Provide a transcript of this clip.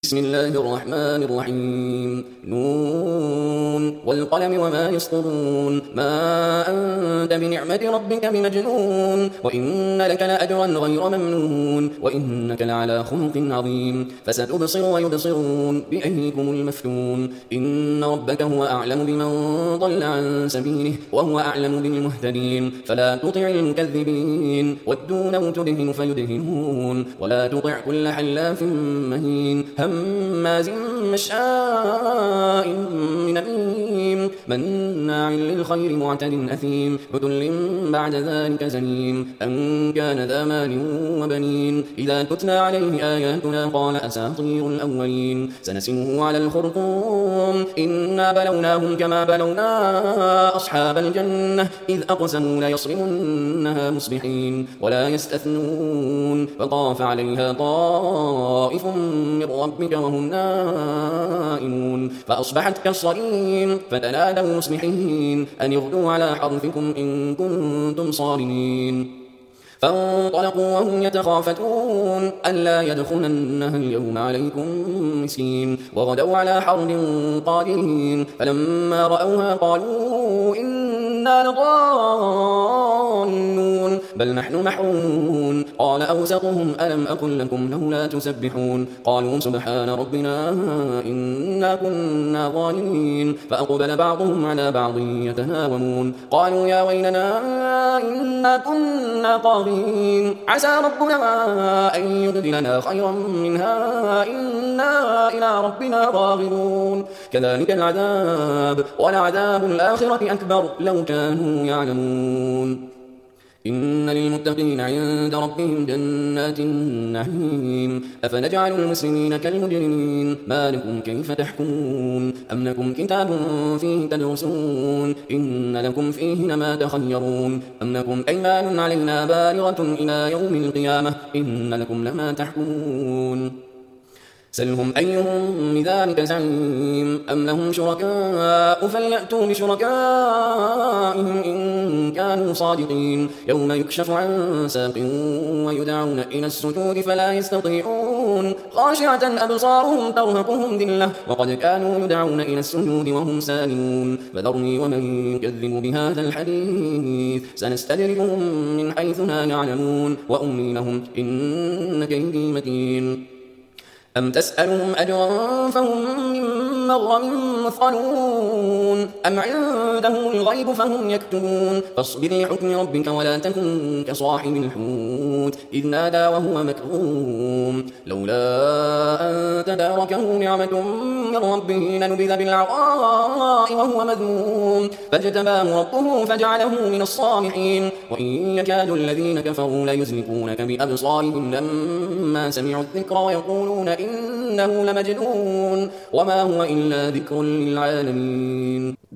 بسم الله الرحمن الرحيم نون والقلم وما يسطرون ما أنت بنعمة ربك بمجنون وإن لك لأجرا غير ممنون وإنك لعلى خلق عظيم فستبصر ويبصرون بأيكم المفتون إن ربك هو أعلم بمن ضل عن سبيله وهو أعلم بالمهتدين فلا تطع المكذبين ودوا لو تدهن فيدهنون ولا تطع كل حلاف مهين هماز مشاء بنميم مناع للخير معتد أثيم عتل بعد ذلك زنيم أن كان ذا مال وبنين إذا تتلى عليه آياتنا قال أساطير الأولين سنسمه على الخرطوم إنا بلوناهم كما بلونا أصحاب الجنة إذ أقسموا ليصرمنها مصبحين ولا يستثنون فطاف عليها طائف من ربك وهم نائمون فأصبحت كالصريم فتنادوا مصبحين أن اغدوا على حرثكم إن كنتم صارمين فانطلقوا وهم يتخافتون ألا يدخلنها اليوم عليكم مسكين وغدوا على حرد قادرين فلما رأوها قالوا إنا لضالون بل نحن محرومون قال أوسطهم ألم أقل لكم لولا تسبحون قالوا سبحان ربنا إنا كنا ظالمين فأقبل بعضهم على بعض يتهاومون قالوا يا ويلنا إنا كنا طاغين عسى ربنا أن يبدلنا خيرا منها إنا إلى ربنا راغبون كذلك العذاب ولعذاب الآخرة أكبر لو كانوا يعلمون إن للمتقين عند ربهم جنات النعيم أفنجعل المسلمين كالمجرمين ما لكم كيف تحكمون أم لكم كتاب فيه تدرسون إن لكم فيه لما تخيرون أم لكم أيمان علينا بالغة إلى يوم القيامة إن لكم لما تحكمون سلهم أيهم بذلك زعيم أم لهم شركاء فليأتوا بشركائهم إن كانوا صادقين يوم يكشف عن ساق ويدعون إلى السجود فلا يستطيعون خاشعة أبصارهم ترهقهم ذلة وقد كانوا يدعون إلى السجود وهم سالمون فذرني ومن يكذب بهذا الحديث سنستدرجهم من حيث لا يعلمون وأملي لهم إن كيدي متين أم تسألهم أجرا فهم من مغرم مثقلون أم عندهم الغيب فهم يكتبون فاصبر لحكم ربك ولا تكن كصاحب الحوت إذ نادى وهو مكظوم لولا أن تداركه نعمة من ربه لنبذ بالعراء وهو مذموم فاجتباه ربه فجعله من الصالحين وإن يكاد الذين كفروا ليزلقونك بأبصارهم لما سمعوا الذكر ويقولون إنه لمجنون وما هو إلا ذكر للعالمين.